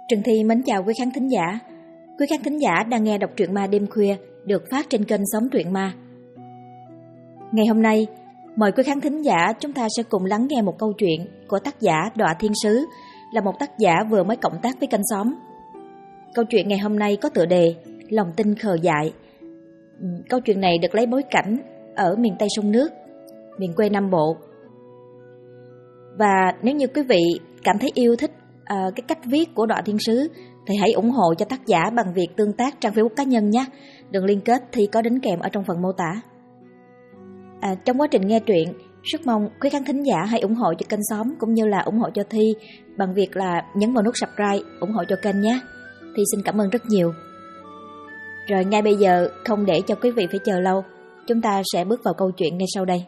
Trần Thi mến chào quý khán thính giả. Quý khán thính giả đang nghe đọc truyện ma đêm khuya được phát trên kênh Sống Truyện Ma. Ngày hôm nay, mời quý khán thính giả chúng ta sẽ cùng lắng nghe một câu chuyện của tác giả Đọa Thiên Sứ, là một tác giả vừa mới cộng tác với kênh Xóm. Câu chuyện ngày hôm nay có tựa đề Lòng tin khờ dại. Câu chuyện này được lấy bối cảnh ở miền Tây sông nước, miền quê Nam Bộ. Và nếu như quý vị cảm thấy yêu thích cái cách viết của Đọa Thiên Sứ thì hãy ủng hộ cho tác giả bằng việc tương tác trang Facebook cá nhân nhé. Đường liên kết thì có đính kèm ở trong phần mô tả. Trong quá trình nghe truyện, rất mong quý khán thính giả hãy ủng hộ cho kênh Xóm cũng như là ủng hộ cho Thi bằng việc là nhấn vào nút subscribe, ủng hộ cho kênh nhé. Thi xin cảm ơn rất nhiều. Rồi ngay bây giờ, không để cho quý vị phải chờ lâu, chúng ta sẽ bước vào câu chuyện ngay sau đây.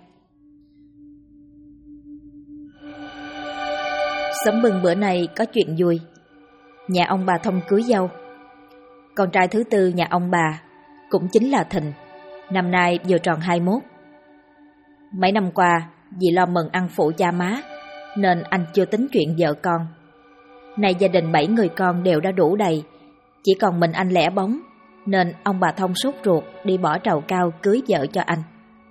Xóm Bừng bữa này có chuyện vui. Nhà ông bà Thông cưới dâu. Con trai thứ tư nhà ông bà cũng chính là Thịnh, năm nay vừa tròn 21. Mấy năm qua, vì lo mừng ăn phụ cha má nên anh chưa tính chuyện vợ con. Nay gia đình 7 người con đều đã đủ đầy, chỉ còn mình anh lẻ bóng, nên ông bà Thông sốt ruột đi bỏ trầu cao cưới vợ cho anh.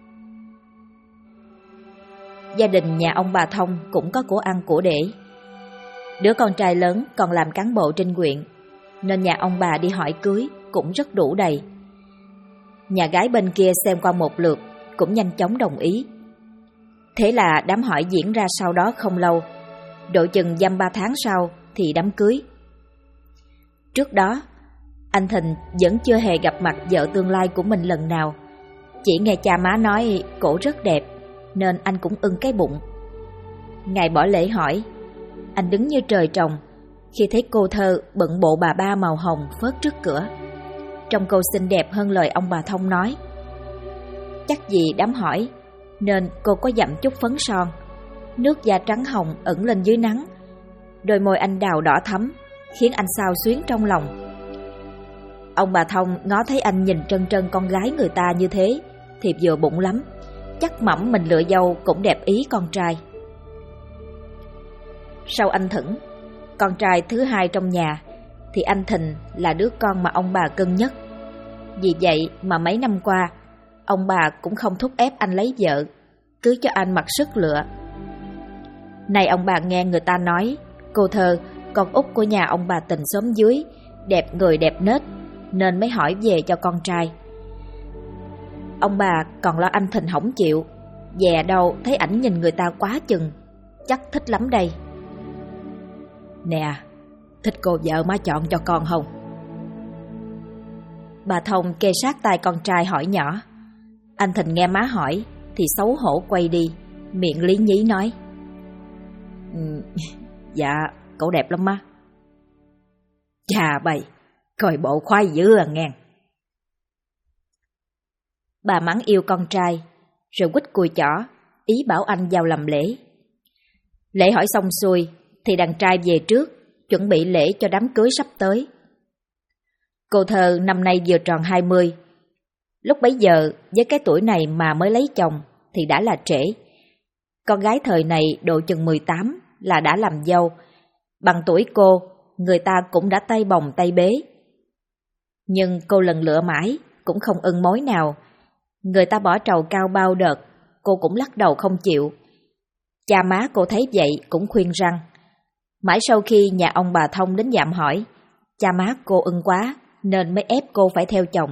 Gia đình nhà ông bà Thông cũng có của ăn của để. Đứa con trai lớn còn làm cán bộ trên huyện, nên nhà ông bà đi hỏi cưới cũng rất đủ đầy. Nhà gái bên kia xem qua một lượt cũng nhanh chóng đồng ý. Thế là đám hỏi diễn ra sau đó không lâu, độ chừng dăm 3 tháng sau thì đám cưới. Trước đó, anh Thịnh vẫn chưa hề gặp mặt vợ tương lai của mình lần nào. Chỉ nghe cha má nói cổ rất đẹp, nên anh cũng ưng cái bụng. Ngày bỏ lễ hỏi, anh đứng như trời trồng khi thấy cô thơ bận bộ bà ba màu hồng phớt trước cửa. Trông cô xinh đẹp hơn lời ông bà Thông nói. Chắc vì đám hỏi nên cô có dặm chút phấn son, nước da trắng hồng ẩn lên dưới nắng. Đôi môi anh đào đỏ thắm khiến anh xao xuyến trong lòng. Ông bà Thông ngó thấy anh nhìn trân trân con gái người ta như thế thì vừa bụng lắm, chắc mẩm mình lựa dâu cũng đẹp ý con trai. Sau anh Thửng, con trai thứ hai trong nhà, thì anh Thịnh là đứa con mà ông bà cưng nhất. Vì vậy mà mấy năm qua, ông bà cũng không thúc ép anh lấy vợ, cứ cho anh mặc sức lựa. Này ông bà nghe người ta nói, cô thơ, con út của nhà ông bà Tình xóm dưới, đẹp người đẹp nết, nên mới hỏi về cho con trai. Ông bà còn lo anh Thịnh hổng chịu, dè đâu thấy ảnh nhìn người ta quá chừng, chắc thích lắm đây. Nè, thích cô vợ má chọn cho con không? Bà Thông kê sát tai con trai hỏi nhỏ. Anh Thịnh nghe má hỏi thì xấu hổ quay đi, miệng lý nhí nói: Dạ, cậu đẹp lắm má. Chà bầy, coi bộ khoái dữ à ngang. Bà mắng yêu con trai, rồi quýt cùi chỏ, ý bảo anh vào làm lễ. Lễ hỏi xong xuôi thì đàn trai về trước, chuẩn bị lễ cho đám cưới sắp tới. Cô thơ năm nay vừa tròn 20. Lúc bấy giờ, với cái tuổi này mà mới lấy chồng thì đã là trễ. Con gái thời này độ chừng 18 là đã làm dâu. Bằng tuổi cô, người ta cũng đã tay bồng tay bế. Nhưng cô lần lựa mãi, cũng không ưng mối nào. Người ta bỏ trầu cao bao đợt, cô cũng lắc đầu không chịu. Cha má cô thấy vậy cũng khuyên răng. Mãi sau khi nhà ông bà Thông đến dạm hỏi, cha má cô ưng quá nên mới ép cô phải theo chồng.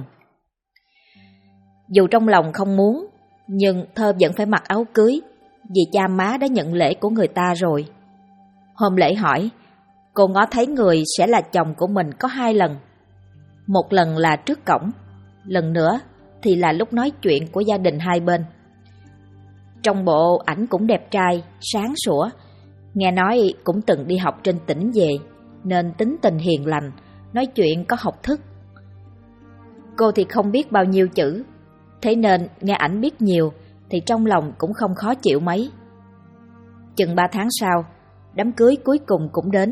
Dù trong lòng không muốn, nhưng Thơ vẫn phải mặc áo cưới, vì cha má đã nhận lễ của người ta rồi. Hôm lễ hỏi, cô ngó thấy người sẽ là chồng của mình có 2 lần. Một lần là trước cổng, lần nữa thì là lúc nói chuyện của gia đình hai bên. Trong bộ ảnh cũng đẹp trai, sáng sủa, nghe nói cũng từng đi học trên tỉnh về, nên tính tình hiền lành, nói chuyện có học thức. Cô thì không biết bao nhiêu chữ, thế nên nghe ảnh biết nhiều thì trong lòng cũng không khó chịu mấy. Chừng 3 tháng sau, đám cưới cuối cùng cũng đến.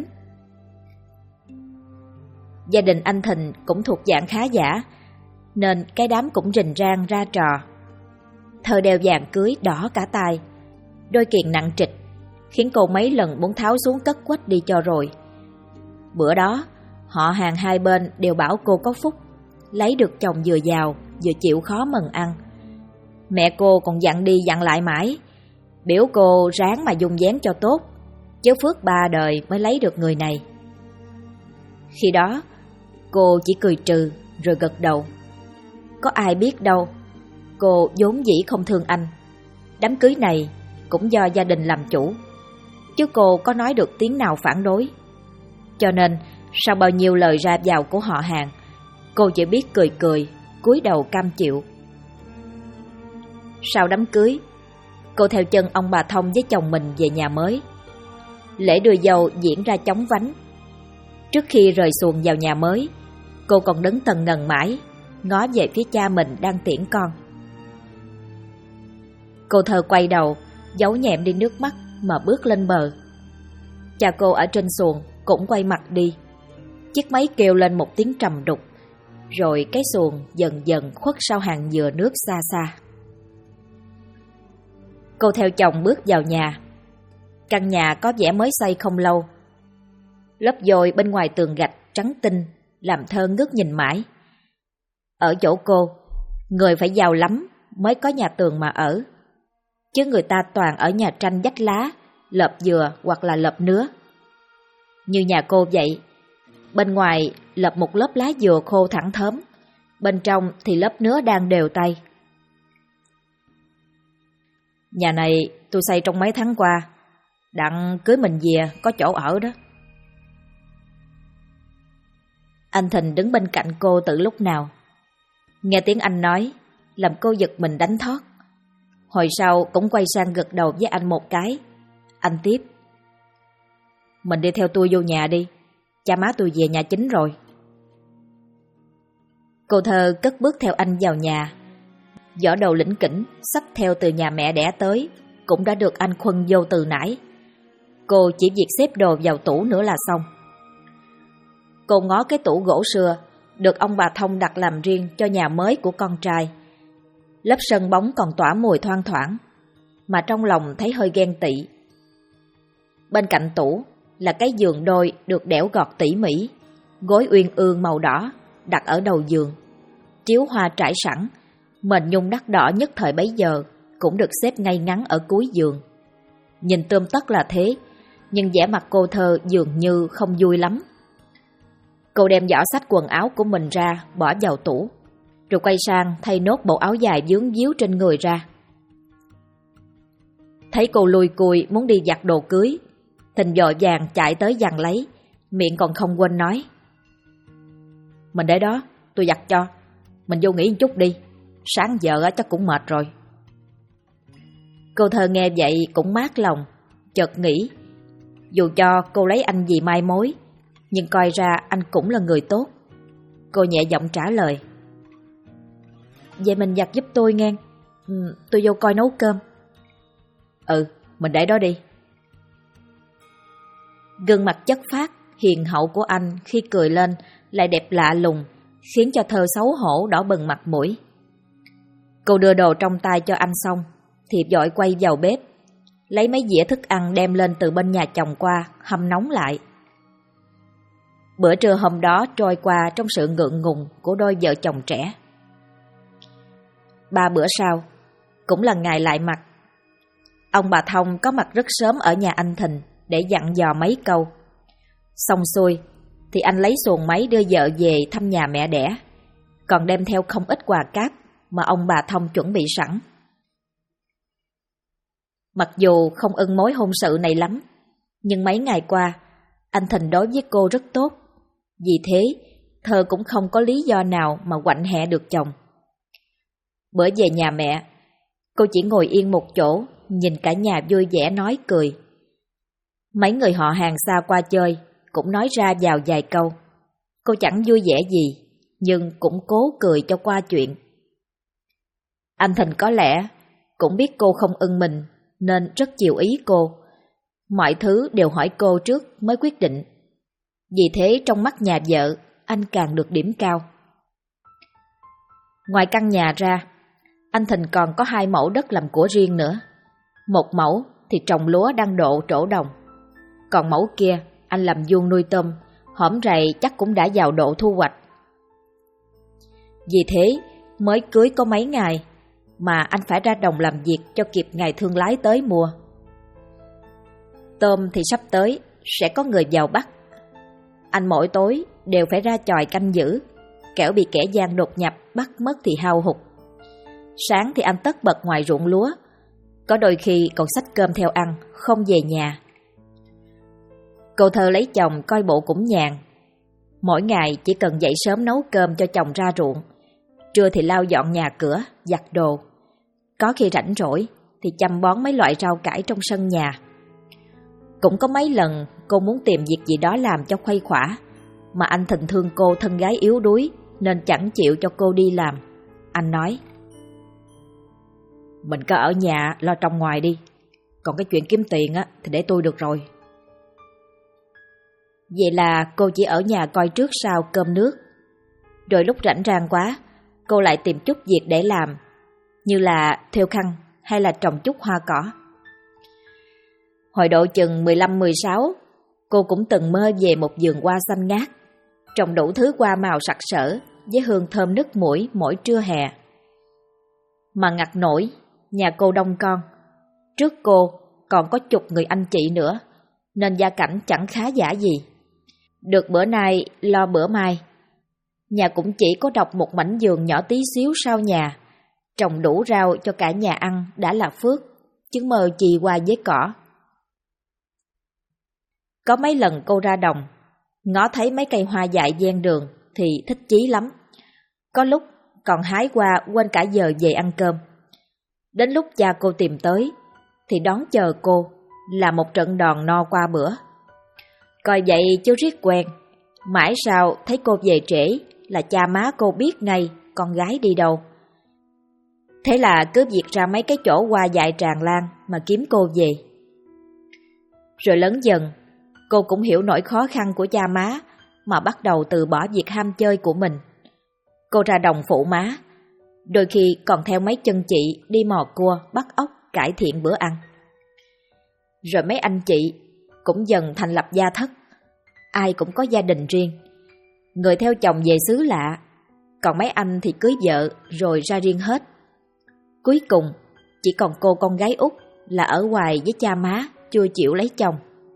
Gia đình anh Thịnh cũng thuộc dạng khá giả, nên cái đám cũng rình rang ra trò. Thơ đeo vàng cưới đỏ cả tai, đôi kiềng nặng trịch, khiến cô mấy lần muốn tháo xuống cất quách đi cho rồi. Bữa đó, Họ hàng hai bên đều bảo cô có phúc, lấy được chồng vừa giàu vừa chịu khó mần ăn. Mẹ cô còn dặn đi dặn lại mãi, biểu cô ráng mà dung dáng cho tốt, chứ phước 3 đời mới lấy được người này. Khi đó cô chỉ cười trừ rồi gật đầu. Có ai biết đâu, cô vốn dĩ không thương anh. Đám cưới này cũng do gia đình làm chủ, chứ cô có nói được tiếng nào phản đối. Cho nên sau bao nhiêu lời ra vào của họ hàng, cô chỉ biết cười cười, cúi đầu cam chịu. Sau đám cưới, cô theo chân ông bà Thông với chồng mình về nhà mới. Lễ đưa dâu diễn ra chóng vánh. Trước khi rời xuồng vào nhà mới, cô còn đứng tần ngần mãi, ngó về phía cha mình đang tiễn con. Cô Thơ quay đầu, giấu nhẹm đi nước mắt mà bước lên bờ. Cha cô ở trên xuồng cũng quay mặt đi. Chiếc máy kêu lên một tiếng trầm đục, rồi cái xuồng dần dần khuất sau hàng dừa nước xa xa. Cô theo chồng bước vào nhà. Căn nhà có vẻ mới xây không lâu. Lớp vôi bên ngoài tường gạch trắng tinh làm Thơ ngước nhìn mãi. Ở chỗ cô, người phải giàu lắm mới có nhà tường mà ở, chứ người ta toàn ở nhà tranh vách lá, lợp dừa hoặc là lợp nứa. Như nhà cô vậy, bên ngoài lợp một lớp lá dừa khô thẳng thớm, bên trong thì lớp nứa đang đều tay. Nhà này tôi xây trong mấy tháng qua, đặng cưới mình về có chỗ ở đó. Anh Thìn đứng bên cạnh cô từ lúc nào. Nghe tiếng anh nói, làm cô giật mình đánh thót. Hồi sau cũng quay sang gật đầu với anh một cái. Anh tiếp: Mình đi theo tôi vô nhà đi, cha má tôi về nhà chính rồi. Cô Thơ cất bước theo anh vào nhà. Giỏ đầu lỉnh kỉnh xách theo từ nhà mẹ đẻ tới cũng đã được anh khuân vô từ nãy. Cô chỉ việc xếp đồ vào tủ nữa là xong. Cô ngó cái tủ gỗ xưa được ông bà Thông đặt làm riêng cho nhà mới của con trai. Lớp sân bóng còn tỏa mùi thoang thoảng, mà trong lòng thấy hơi ghen tị. Bên cạnh tủ là cái giường đôi được đẽo gọt tỉ mỉ, gối uyên ương màu đỏ đặt ở đầu giường, chiếu hoa trải sẵn, mền nhung đắt đỏ nhất thời bấy giờ cũng được xếp ngay ngắn ở cuối giường. Nhìn tươm tất là thế, nhưng vẻ mặt cô Thơ dường như không vui lắm. Cô đem giỏ xách quần áo của mình ra bỏ vào tủ, rồi quay sang thay nốt bộ áo dài vướng víu trên người ra. Thấy cô lùi cùi muốn đi giặt đồ cưới, Thìn vội vàng chạy tới giằng lấy, miệng còn không quên nói: Mình để đó, tôi giặt cho, mình vô nghỉ một chút đi, sáng giờ chắc cũng mệt rồi. Cô Thơ nghe vậy cũng mát lòng, chợt nghĩ dù cho cô lấy anh vì mai mối, nhưng coi ra anh cũng là người tốt. Cô nhẹ giọng trả lời: Vậy mình giặt giúp tôi nghe, tôi vô coi nấu cơm. Mình để đó đi. Gương mặt chất phác, hiền hậu của anh khi cười lên lại đẹp lạ lùng, khiến cho Thơ xấu hổ đỏ bừng mặt mũi. Cô đưa đồ trong tay cho anh xong thì vội quay vào bếp, lấy mấy dĩa thức ăn đem lên từ bên nhà chồng qua, hâm nóng lại. Bữa trưa hôm đó trôi qua trong sự ngượng ngùng của đôi vợ chồng trẻ. 3 bữa sau, cũng là ngày lại mặt. Ông bà Thông có mặt rất sớm ở nhà anh Thìn để dặn dò mấy câu. Xong xuôi thì anh lấy xuồng máy đưa vợ về thăm nhà mẹ đẻ, còn đem theo không ít quà cáp mà ông bà Thông chuẩn bị sẵn. Mặc dù không ưng mối hôn sự này lắm, nhưng mấy ngày qua anh Thìn đối với cô rất tốt. Vì thế Thơ cũng không có lý do nào mà quạnh hẹ được chồng. Bữa về nhà mẹ, cô chỉ ngồi yên một chỗ, nhìn cả nhà vui vẻ nói cười. Mấy người họ hàng xa qua chơi cũng nói ra vào vài câu. Cô chẳng vui vẻ gì, nhưng cũng cố cười cho qua chuyện. Anh Thìn có lẽ cũng biết cô không ưng mình nên rất chiều ý cô. Mọi thứ đều hỏi cô trước mới quyết định. Vì thế trong mắt nhà vợ, anh càng được điểm cao. Ngoài căn nhà ra, anh Thìn còn có 2 mẫu đất làm của riêng nữa. Một mẫu thì trồng lúa đang độ trổ đồng, còn mẫu kia anh làm vuông nuôi tôm, hổm rày chắc cũng đã vào độ thu hoạch. Vì thế, mới cưới có mấy ngày mà anh phải ra đồng làm việc cho kịp ngày thương lái tới mua. Tôm thì sắp tới, sẽ có người vào bắt. Anh mỗi tối đều phải ra chòi canh giữ, kẻo bị kẻ gian đột nhập bắt mất thì hao hụt. Sáng thì anh tất bật ngoài ruộng lúa, có đôi khi còn xách cơm theo ăn, không về nhà. Cô Thơ lấy chồng coi bộ cũng nhàn. Mỗi ngày chỉ cần dậy sớm nấu cơm cho chồng ra ruộng, trưa thì lau dọn nhà cửa, giặt đồ. Có khi rảnh rỗi thì chăm bón mấy loại rau cải trong sân nhà. Cũng có mấy lần cô muốn tìm việc gì đó làm cho khuây khỏa, mà anh thình thương cô thân gái yếu đuối nên chẳng chịu cho cô đi làm. Anh nói: "Mình cứ ở nhà lo trong ngoài đi, còn cái chuyện kiếm tiền á thì để tôi được rồi." Vậy là cô chỉ ở nhà coi trước sau cơm nước. Rồi lúc rảnh rang quá, cô lại tìm chút việc để làm, như là thêu khăn hay là trồng chút hoa cỏ. Hồi độ chừng 15-16, cô cũng từng mơ về một vườn hoa xanh ngát, trồng đủ thứ hoa màu sặc sỡ với hương thơm nức mũi mỗi trưa hè. Mà ngặt nổi, nhà cô đông con, trước cô còn có chục người anh chị nữa, nên gia cảnh chẳng khá giả gì. Được bữa nay lo bữa mai. Nhà cũng chỉ có độc một mảnh vườn nhỏ tí xíu sau nhà, trồng đủ rau cho cả nhà ăn đã là phước, chứ mơ chi hoa với cỏ. Có mấy lần cô ra đồng, ngó thấy mấy cây hoa dại ven đường thì thích chí lắm. Có lúc còn hái qua quên cả giờ về ăn cơm. Đến lúc cha cô tìm tới thì đón chờ cô là một trận đòn no qua bữa. Coi vậy chứ riết quen, mãi sau thấy cô về trễ là cha má cô biết ngay con gái đi đâu. Thế là cứ việc ra mấy cái chỗ hoa dại tràn lan mà kiếm cô về. Rồi lớn dần, cô cũng hiểu nỗi khó khăn của cha má mà bắt đầu từ bỏ việc ham chơi của mình. Cô ra đồng phụ má, đôi khi còn theo mấy chân chị đi mò cua, bắt ốc, cải thiện bữa ăn. Rồi mấy anh chị cũng dần thành lập gia thất, ai cũng có gia đình riêng. Người theo chồng về xứ lạ, còn mấy anh thì cưới vợ rồi ra riêng hết. Cuối cùng chỉ còn cô con gái út là ở hoài với cha má, chưa chịu lấy chồng.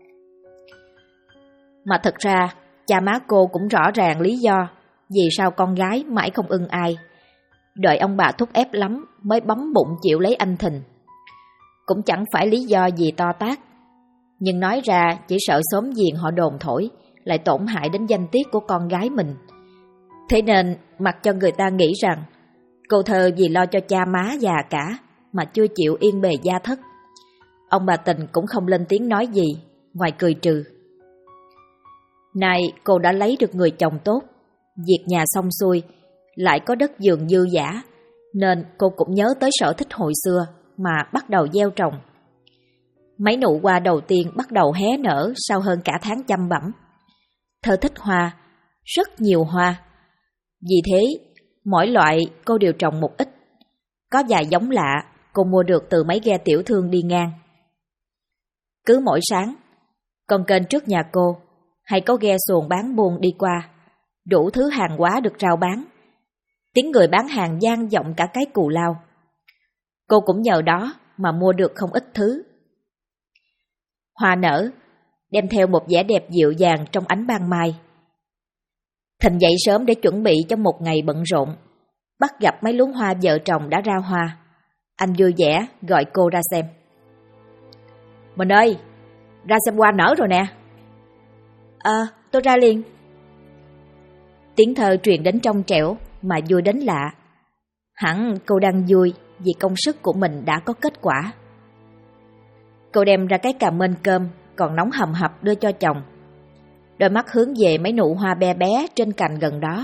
Mà thật ra cha má cô cũng rõ ràng lý do vì sao con gái mãi không ưng ai. Đợi ông bà thúc ép lắm mới bấm bụng chịu lấy anh Thìn. Cũng chẳng phải lý do gì to tát, nhưng nói ra chỉ sợ xóm giềng họ đồn thổi, lại tổn hại đến danh tiết của con gái mình. Thế nên mặc cho người ta nghĩ rằng cô Thơ vì lo cho cha má già cả mà chưa chịu yên bề gia thất. Ông bà Tình cũng không lên tiếng nói gì, ngoài cười trừ. Nay cô đã lấy được người chồng tốt, việc nhà xong xuôi, lại có đất vườn dư dả, nên cô cũng nhớ tới sở thích hồi xưa mà bắt đầu gieo trồng. Mấy nụ hoa đầu tiên bắt đầu hé nở sau hơn cả tháng chăm bẵm. Thơ thích hoa, rất nhiều hoa. Vì thế, mỗi loại cô đều trồng một ít. Có vài giống lạ cô mua được từ mấy ghe tiểu thương đi ngang. Cứ mỗi sáng, con kênh trước nhà cô hay có ghe xuồng bán buôn đi qua, đủ thứ hàng hóa được rao bán. Tiếng người bán hàng vang vọng cả cái Cù Lao. Cô cũng nhờ đó mà mua được không ít thứ. Hoa nở, đem theo một vẻ đẹp dịu dàng trong ánh ban mai. Thìn dậy sớm để chuẩn bị cho một ngày bận rộn. Bắt gặp mấy luống hoa vợ chồng đã ra hoa. Anh vui vẻ gọi cô ra xem. Mình ơi, ra xem hoa nở rồi nè. Tôi ra liền. Tiếng thơ truyền đến trong trẻo mà vui đến lạ. Hẳn cô đang vui vì công sức của mình đã có kết quả. Cô đem ra cái cà mên cơm còn nóng hầm hập đưa cho chồng. Đôi mắt hướng về mấy nụ hoa be bé trên cành gần đó.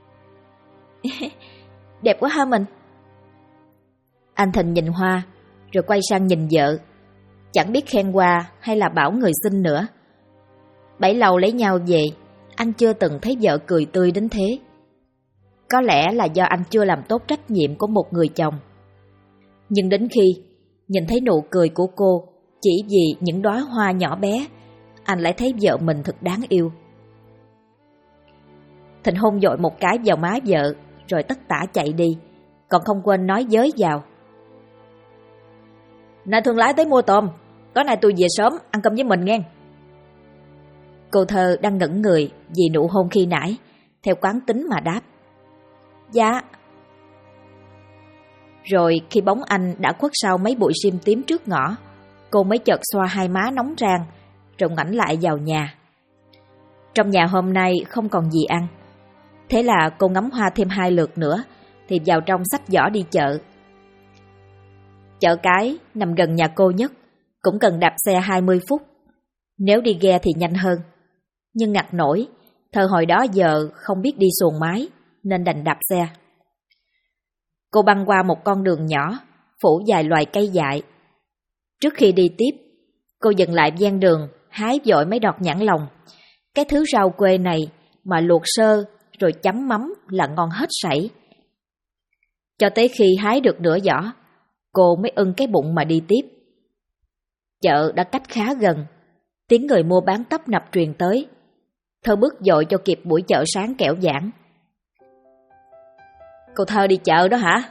Đẹp quá ha mình. Anh Thìn nhìn hoa rồi quay sang nhìn vợ, chẳng biết khen hoa hay là bảo người xinh nữa. Bấy lâu lấy nhau về, anh chưa từng thấy vợ cười tươi đến thế. Có lẽ là do anh chưa làm tốt trách nhiệm của một người chồng. Nhưng đến khi nhìn thấy nụ cười của cô chỉ vì những đóa hoa nhỏ bé, anh lại thấy vợ mình thật đáng yêu. Thịnh hôn dội một cái vào má vợ, rồi tất tả chạy đi, còn không quên nói giới vào: "Này thương lái tới mua tôm, tối nay tôi về sớm ăn cơm với mình nghe." Cô Thơ đang ngẩn người vì nụ hôn khi nãy, theo quán tính mà đáp: "Dạ." Rồi khi bóng anh đã khuất sau mấy bụi sim tím trước ngõ, cô mới chợt xoa hai má nóng rang, rồi ngoảnh lại vào nhà. Trong nhà hôm nay không còn gì ăn, thế là cô ngắm hoa thêm 2 lượt nữa thì vào trong xách giỏ đi chợ. Chợ cái nằm gần nhà cô nhất, cũng cần đạp xe 20 phút. Nếu đi ghe thì nhanh hơn, nhưng ngặt nổi Thơ hồi đó giờ không biết đi xuồng máy nên đành đạp xe. Cô băng qua một con đường nhỏ phủ vài loài cây dại. Trước khi đi tiếp, cô dừng lại ven đường hái vội mấy đọt nhãn lồng. Cái thứ rau quê này mà luộc sơ rồi chấm mắm là ngon hết sảy. Cho tới khi hái được nửa giỏ, cô mới ưng cái bụng mà đi tiếp. Chợ đã cách khá gần, tiếng người mua bán tấp nập truyền tới. Thơ bước dội cho kịp buổi chợ sáng kẻo giãn. "Cô Thơ đi chợ đó hả?"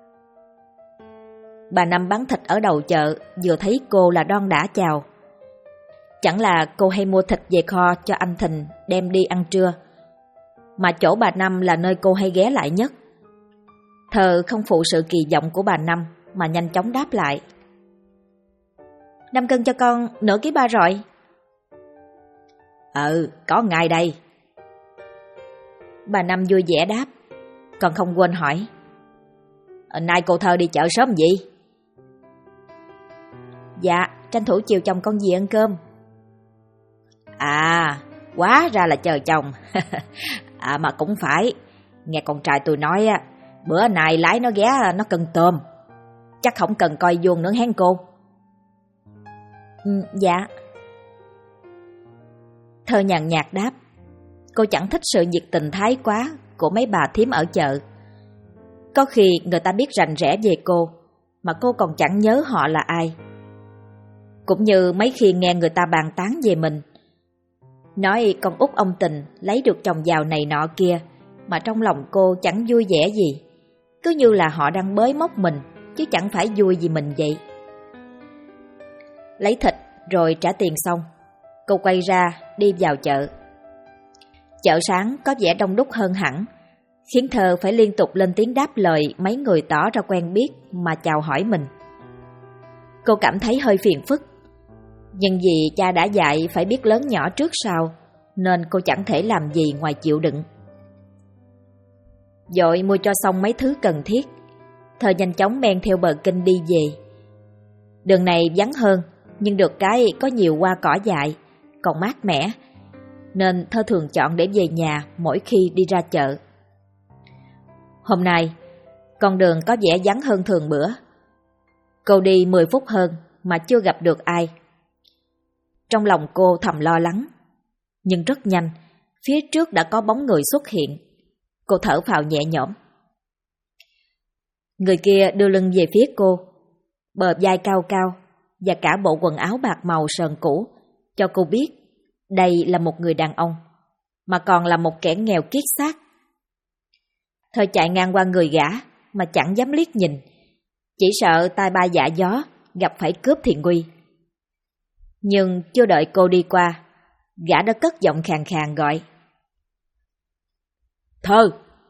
Bà Năm bán thịt ở đầu chợ vừa thấy cô là đon đả chào. Chẳng là cô hay mua thịt về kho cho anh Thìn đem đi ăn trưa, mà chỗ bà Năm là nơi cô hay ghé lại nhất. Thơ không phụ sự kỳ vọng của bà Năm mà nhanh chóng đáp lại: "5 cân cho con nửa ký ba rọi." Có ngay đây." Bà Năm vui vẻ đáp, còn không quên hỏi: "Nay cô Thơ đi chợ sớm gì?" "Dạ, tranh thủ chiều chồng con về ăn cơm." "À, quá ra là chờ chồng." Mà cũng phải, nghe con trai tôi nói á, bữa nay lái nó ghé nó cần tôm, chắc không cần coi vuông nữa hén cô. Dạ. Thơ nhàn nhạt đáp. Cô chẳng thích sự nhiệt tình thái quá của mấy bà thím ở chợ. Có khi người ta biết rành rẽ về cô, mà cô còn chẳng nhớ họ là ai. Cũng như mấy khi nghe người ta bàn tán về mình, nói con út ông Tình lấy được chồng giàu này nọ kia, mà trong lòng cô chẳng vui vẻ gì, cứ như là họ đang bới móc mình, chứ chẳng phải vui vì mình vậy. Lấy thịt rồi trả tiền xong, cô quay ra đi vào chợ. Chợ sáng có vẻ đông đúc hơn hẳn, khiến Thơ phải liên tục lên tiếng đáp lời mấy người tỏ ra quen biết mà chào hỏi mình. Cô cảm thấy hơi phiền phức, nhưng vì cha đã dạy phải biết lớn nhỏ trước sau, nên cô chẳng thể làm gì ngoài chịu đựng. Vội mua cho xong mấy thứ cần thiết, Thơ nhanh chóng men theo bờ kênh đi về. Đường này vắng hơn, nhưng được cái có nhiều hoa cỏ dại, còn mát mẻ, nên Thơ thường chọn để về nhà mỗi khi đi ra chợ. Hôm nay, con đường có vẻ vắng hơn thường bữa. Cô đi 10 phút hơn mà chưa gặp được ai. Trong lòng cô thầm lo lắng, nhưng rất nhanh, phía trước đã có bóng người xuất hiện. Cô thở phào nhẹ nhõm. Người kia đưa lưng về phía cô, bờ vai cao cao và cả bộ quần áo bạc màu sờn cũ, cho cô biết đây là một người đàn ông, mà còn là một kẻ nghèo kiết xác. Thơ chạy ngang qua người gã mà chẳng dám liếc nhìn, chỉ sợ tai bay vạ gió gặp phải cướp thì nguy. Nhưng chưa đợi cô đi qua, gã đã cất giọng khàn khàn gọi: Thơ!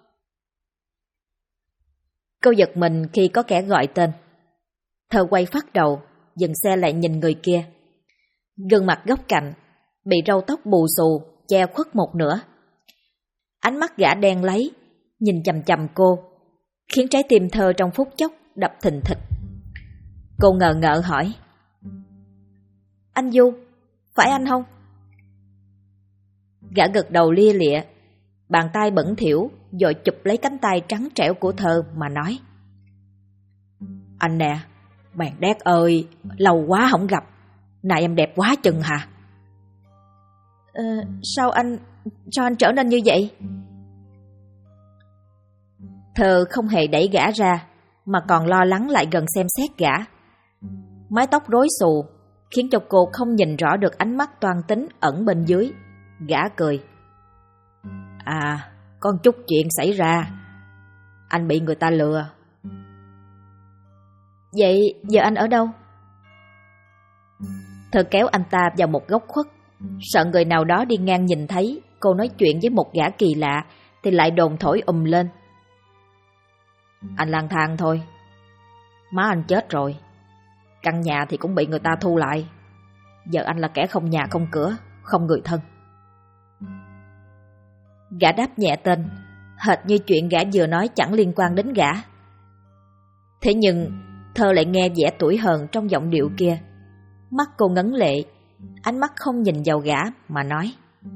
Cô giật mình khi có kẻ gọi tên. Thơ quay phát đầu, dừng xe lại nhìn người kia. Gương mặt góc cạnh, bị râu tóc bù xù, che khuất một nửa. Ánh mắt gã đen láy, nhìn chằm chằm cô, khiến trái tim Thơ trong phút chốc đập thình thịch. Cô ngờ ngợ hỏi: Anh Du, phải anh không? Gã gật đầu lia lịa, bàn tay bẩn thỉu vội chụp lấy cánh tay trắng trẻo của Thơ mà nói: Anh nè, bạn đét ơi, lâu quá không gặp, này em đẹp quá chừng hả? Sao anh trở nên như vậy? Thơ không hề đẩy gã ra, mà còn lo lắng lại gần xem xét gã. Mái tóc rối xù khiến cho cô không nhìn rõ được ánh mắt toan tính ẩn bên dưới. Gã cười: có chút chuyện xảy ra. Anh bị người ta lừa. Vậy giờ anh ở đâu? Thơ kéo anh ta vào một góc khuất, sợ người nào đó đi ngang nhìn thấy cô nói chuyện với một gã kỳ lạ thì lại đồn thổi lên. Anh lang thang thôi. Má anh chết rồi, căn nhà thì cũng bị người ta thu lại. Giờ anh là kẻ không nhà không cửa, không người thân. Gã đáp nhẹ tên, hệt như chuyện gã vừa nói chẳng liên quan đến gã. Thế nhưng Thơ lại nghe vẻ tủi hờn trong giọng điệu kia. Mắt cô ngấn lệ, ánh mắt không nhìn vào gã mà nói: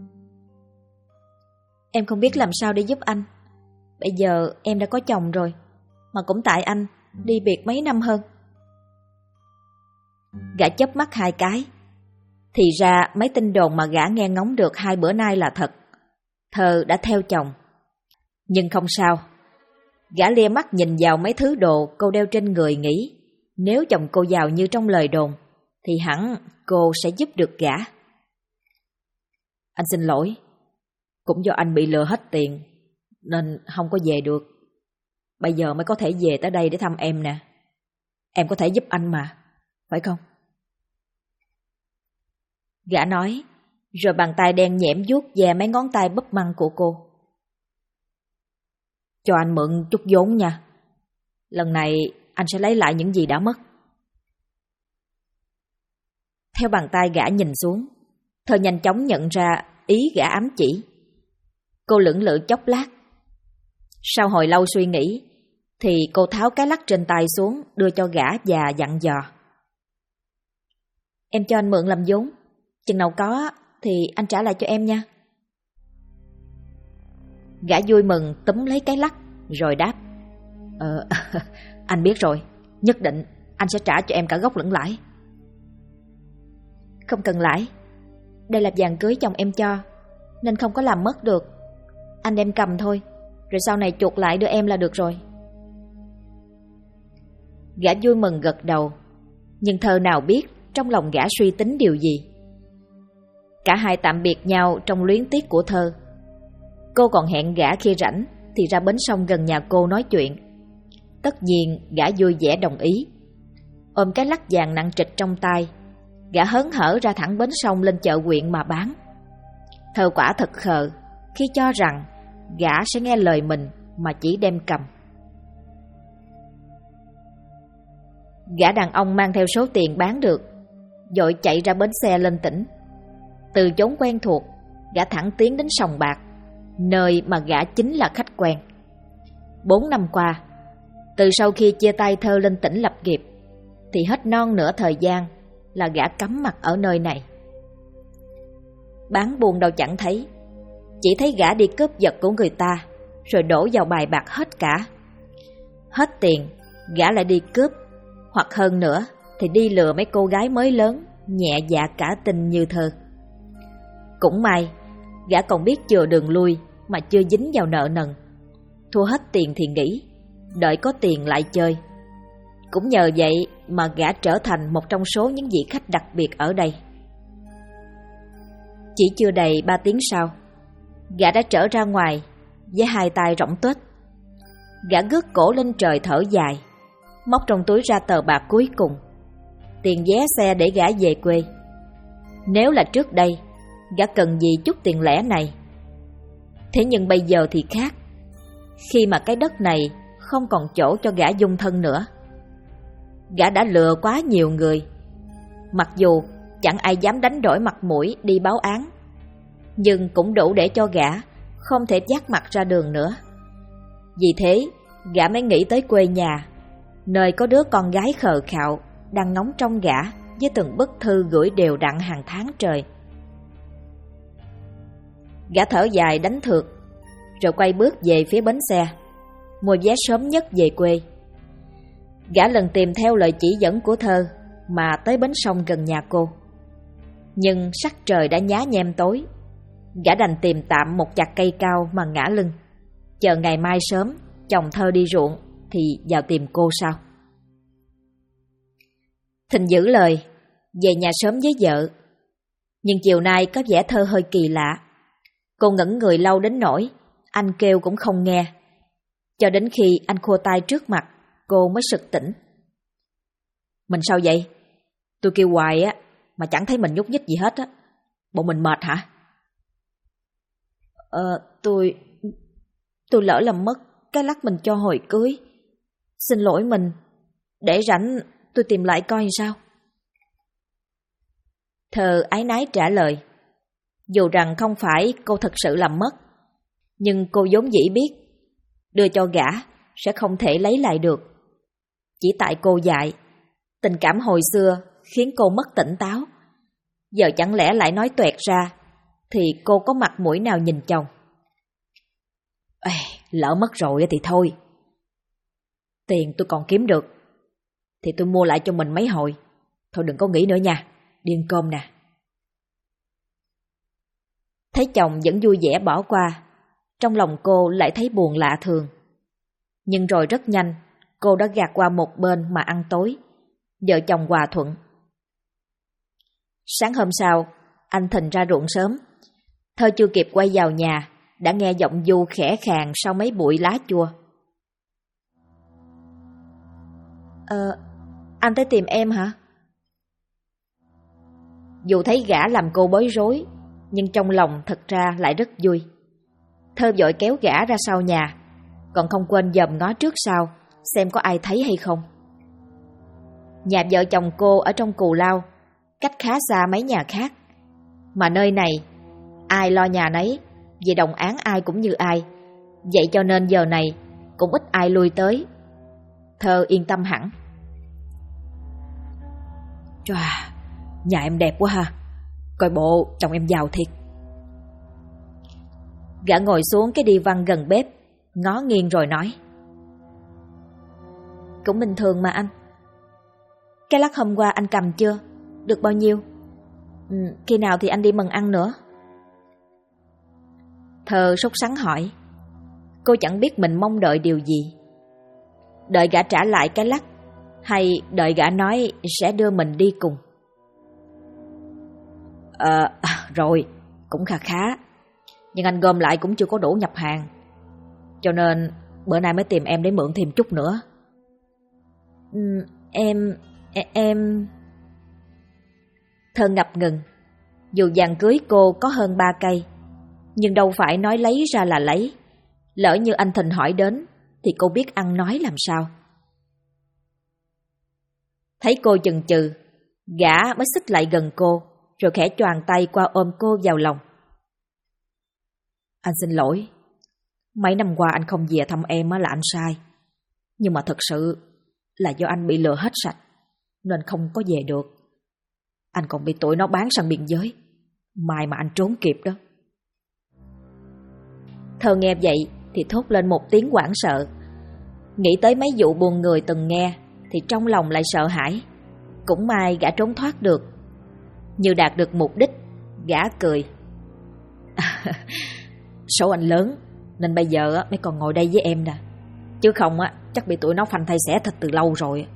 Em không biết làm sao để giúp anh. Bây giờ em đã có chồng rồi, mà cũng tại anh, đi biệt mấy năm hơn. Gã chớp mắt 2 cái. Thì ra mấy tin đồn mà gã nghe ngóng được 2 bữa nay là thật. Thơ đã theo chồng. Nhưng không sao. Gã lia mắt nhìn vào mấy thứ đồ cô đeo trên người, nghĩ nếu chồng cô giàu như trong lời đồn thì hẳn cô sẽ giúp được gã. Anh xin lỗi, cũng do anh bị lừa hết tiền nên không có về được. Bây giờ mới có thể về tới đây để thăm em nè. Em có thể giúp anh mà, phải không? Gã nói, rồi bàn tay đen nhẽm vuốt ve mấy ngón tay búp măng của cô. Cho anh mượn chút vốn nha. Lần này anh sẽ lấy lại những gì đã mất. Theo bàn tay gã nhìn xuống, Thơ nhanh chóng nhận ra ý gã ám chỉ. Cô lưỡng lự chốc lát. Sau hồi lâu suy nghĩ, thì cô tháo cái lắc trên tay xuống, đưa cho gã và dặn dò: Em cho anh mượn làm vốn, chừng nào có thì anh trả lại cho em nha. Gã vui mừng túm lấy cái lắc rồi đáp: Anh biết rồi, nhất định anh sẽ trả cho em cả gốc lẫn lãi. Không cần lãi, đây là vàng cưới chồng em cho, nên không có làm mất được. Anh đem cầm thôi, rồi sau này chuộc lại đưa em là được rồi. Gã vui mừng gật đầu, nhưng Thơ nào biết trong lòng gã suy tính điều gì. Cả hai tạm biệt nhau trong luyến tiếc của Thơ. Cô còn hẹn gã khi rảnh thì ra bến sông gần nhà cô nói chuyện. Tất nhiên gã vui vẻ đồng ý. Ôm cái lắc vàng nặng trịch trong tay, gã hớn hở ra thẳng bến sông lên chợ huyện mà bán. Thơ quả thật khờ khi cho rằng gã sẽ nghe lời mình mà chỉ đem cầm. Gã đàn ông mang theo số tiền bán được, vội chạy ra bến xe lên tỉnh. Từ chốn quen thuộc, gã thẳng tiến đến sòng bạc, nơi mà gã chính là khách quen. 4 năm qua, từ sau khi chia tay Thơ lên tỉnh lập nghiệp, thì hết non nửa thời gian là gã cắm mặt ở nơi này. Bán buôn đâu chẳng thấy, chỉ thấy gã đi cướp giật của người ta, rồi đổ vào bài bạc hết cả. Hết tiền, gã lại đi cướp, hoặc hơn nữa thì đi lừa mấy cô gái mới lớn, nhẹ dạ cả tin như Thơ. Cũng may, gã còn biết chừa đường lui mà chưa dính vào nợ nần. Thua hết tiền thì nghỉ, đợi có tiền lại chơi. Cũng nhờ vậy mà gã trở thành một trong số những vị khách đặc biệt ở đây. Chỉ chưa đầy 3 tiếng sau, gã đã trở ra ngoài với 2 tay rỗng tuếch. Gã ngước cổ lên trời thở dài, móc trong túi ra tờ bạc cuối cùng, tiền vé xe để gã về quê. Nếu là trước đây, gã cần gì chút tiền lẻ này. Thế nhưng bây giờ thì khác, khi mà cái đất này không còn chỗ cho gã dung thân nữa. Gã đã lừa quá nhiều người, mặc dù chẳng ai dám đánh đổi mặt mũi đi báo án, nhưng cũng đủ để cho gã không thể vác mặt ra đường nữa. Vì thế, gã mới nghĩ tới quê nhà, nơi có đứa con gái khờ khạo đang ngóng trông gã với từng bức thư gửi đều đặn hàng tháng trời. Gã thở dài đánh thượt, rồi quay bước về phía bến xe, mua vé sớm nhất về quê. Gã lần tìm theo lời chỉ dẫn của Thơ mà tới bến sông gần nhà cô. Nhưng sắc trời đã nhá nhem tối, gã đành tìm tạm một chặt cây cao mà ngả lưng, chờ ngày mai sớm chồng Thơ đi ruộng thì vào tìm cô sau. Thịnh giữ lời, về nhà sớm với vợ. Nhưng chiều nay có vẻ Thơ hơi kỳ lạ. Cô ngẩn người lâu đến nỗi Anh kêu cũng không nghe. Cho đến khi anh khua tay trước mặt, cô mới sực tỉnh. Mình sao vậy? Tôi kêu hoài á, mà chẳng thấy mình nhúc nhích gì hết á. Bộ mình mệt hả? Tôi lỡ làm mất cái lắc mình cho hồi cưới. Xin lỗi mình, để rảnh tôi tìm lại coi sao. Thơ áy náy trả lời. Dù rằng không phải cô thật sự làm mất, nhưng cô vốn dĩ biết đưa cho gã sẽ không thể lấy lại được. Chỉ tại cô dại, tình cảm hồi xưa khiến cô mất tỉnh táo. Giờ chẳng lẽ lại nói toẹt ra, thì cô có mặt mũi nào nhìn chồng. Lỡ mất rồi thì thôi. Tiền tôi còn kiếm được thì tôi mua lại cho mình mấy hồi. Thôi đừng có nghĩ nữa nha, đi ăn cơm nè. Thấy chồng vẫn vui vẻ bỏ qua, trong lòng cô lại thấy buồn lạ thường. Nhưng rồi rất nhanh, cô đã gạt qua một bên mà ăn tối. Vợ chồng hòa thuận. Sáng hôm sau, anh Thình ra ruộng sớm. Thơ chưa kịp quay vào nhà, đã nghe giọng Du khẽ khàng sau mấy bụi lá chua. Anh tới tìm em hả? Dù thấy gã làm cô bối rối, nhưng trong lòng thật ra lại rất vui. Thơ vội kéo gã ra sau nhà, còn không quên dòm ngó trước sau xem có ai thấy hay không. Nhà vợ chồng cô ở trong Cù Lao, cách khá xa mấy nhà khác. Mà nơi này, ai lo nhà nấy, vì đồng án ai cũng như ai. Vậy cho nên giờ này cũng ít ai lui tới. Thơ yên tâm hẳn. Chà, nhà em đẹp quá ha. Coi bộ chồng em giàu thiệt. Gã ngồi xuống cái đi văn gần bếp, ngó nghiêng rồi nói. Cũng bình thường mà anh. Cái lắc hôm qua anh cầm chưa? Được bao nhiêu? Khi nào thì anh đi mần ăn nữa? Thơ sốt sắng hỏi. Cô chẳng biết mình mong đợi điều gì. Đợi gã trả lại cái lắc, hay đợi gã nói sẽ đưa mình đi cùng? Rồi, cũng khá khá. Nhưng anh gom lại cũng chưa có đủ nhập hàng, cho nên bữa nay mới tìm em để mượn thêm chút nữa. Em... Thơ ngập ngừng. Dù vàng cưới cô có hơn 3 cây, nhưng đâu phải nói lấy ra là lấy. Lỡ như anh Thình hỏi đến thì cô biết ăn nói làm sao. Thấy cô chần chừ, gã mới xích lại gần cô, rồi khẽ choàng tay qua ôm cô vào lòng. Anh xin lỗi, mấy năm qua anh không về thăm em là anh sai. Nhưng mà thật sự là do anh bị lừa hết sạch, nên không có về được. Anh còn bị tụi nó bán sang biên giới, mai mà anh trốn kịp đó. Thơ nghe vậy thì thốt lên một tiếng hoảng sợ. Nghĩ tới mấy vụ buồn người từng nghe thì trong lòng lại sợ hãi. Cũng may gã trốn thoát được. Như đạt được mục đích, gã cười. Số anh lớn nên bây giờ mới còn ngồi đây với em nè, chứ không chắc bị tụi nó phanh thây xẻ thịt từ lâu rồi.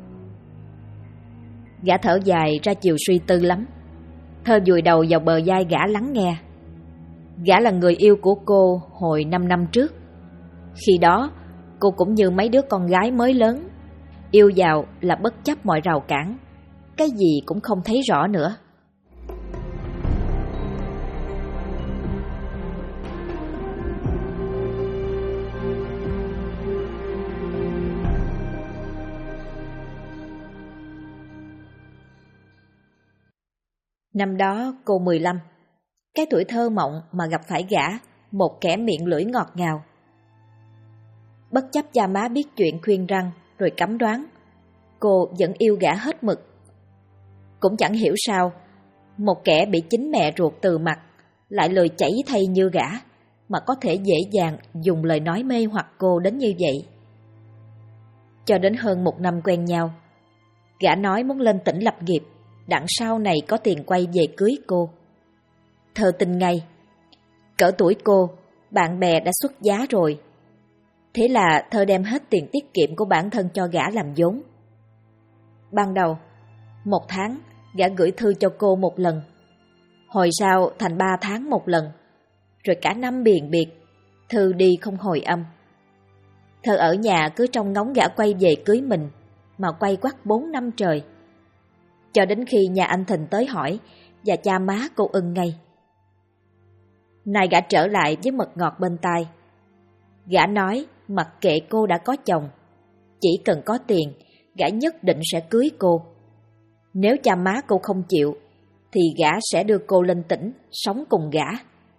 Gã thở dài ra chiều suy tư lắm. Thơ vùi đầu vào bờ vai gã lắng nghe. Gã là người yêu của cô hồi 5 năm trước. Khi đó cô cũng như mấy đứa con gái mới lớn, yêu vào là bất chấp mọi rào cản, cái gì cũng không thấy rõ nữa. Năm đó cô 15, cái tuổi thơ mộng mà gặp phải gã, một kẻ miệng lưỡi ngọt ngào. Bất chấp cha má biết chuyện khuyên răn rồi cấm đoán, cô vẫn yêu gã hết mực. Cũng chẳng hiểu sao một kẻ bị chính mẹ ruột từ mặt lại lời chảy thay như gã mà có thể dễ dàng dùng lời nói mê hoặc cô đến như vậy. Cho đến hơn 1 năm quen nhau, gã nói muốn lên tỉnh lập nghiệp, đặng sau này có tiền quay về cưới cô. Thơ tin ngay. Cỡ tuổi cô, bạn bè đã xuất giá rồi. Thế là Thơ đem hết tiền tiết kiệm của bản thân cho gã làm vốn. Ban đầu, 1 tháng gã gửi thư cho cô 1 lần. Hồi sau thành 3 tháng 1 lần, rồi cả năm biền biệt. Thư đi không hồi âm. Thơ ở nhà cứ trông ngóng gã quay về cưới mình, mà quay quắt 4 năm trời. Cho đến khi nhà anh Thịnh tới hỏi, và cha má cô ưng ngay. Nay gã trở lại với mật ngọt bên tai. Gã nói mặc kệ cô đã có chồng, chỉ cần có tiền, gã nhất định sẽ cưới cô. Nếu cha má cô không chịu, thì gã sẽ đưa cô lên tỉnh, sống cùng gã.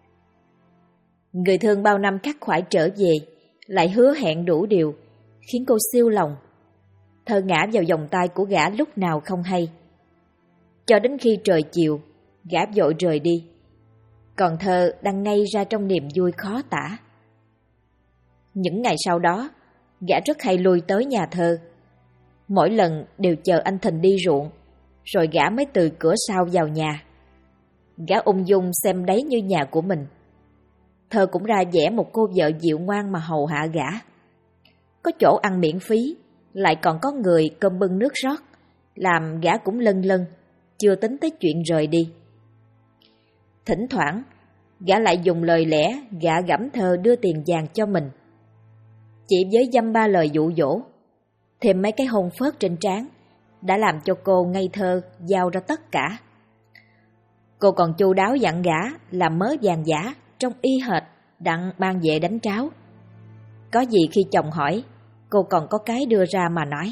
Người thương bao năm khắc khoải trở về, lại hứa hẹn đủ điều, khiến cô siêu lòng. Thơ ngã vào vòng tay của gã lúc nào không hay. Cho đến khi trời chiều, gã vội rời đi. Còn Thơ đang ngây ra trong niềm vui khó tả. Những ngày sau đó, gã rất hay lui tới nhà Thơ. Mỗi lần đều chờ anh Thịnh đi ruộng, rồi gã mới từ cửa sau vào nhà. Gã ung dung xem đấy như nhà của mình. Thơ cũng ra vẻ một cô vợ dịu ngoan mà hầu hạ gã. Có chỗ ăn miễn phí, lại còn có người cơm bưng nước rót, làm gã cũng lân lân, chưa tính tới chuyện rời đi. Thỉnh thoảng, gã lại dùng lời lẽ gạ gẫm Thơ đưa tiền vàng cho mình. Chỉ với dăm ba lời dụ dỗ, thêm mấy cái hôn phớt trên trán, đã làm cho cô ngây thơ giao ra tất cả. Cô còn chu đáo dặn gã làm mớ vàng giả, trông y hệt đặng mang về đánh tráo. Có gì khi chồng hỏi, cô còn có cái đưa ra mà nói.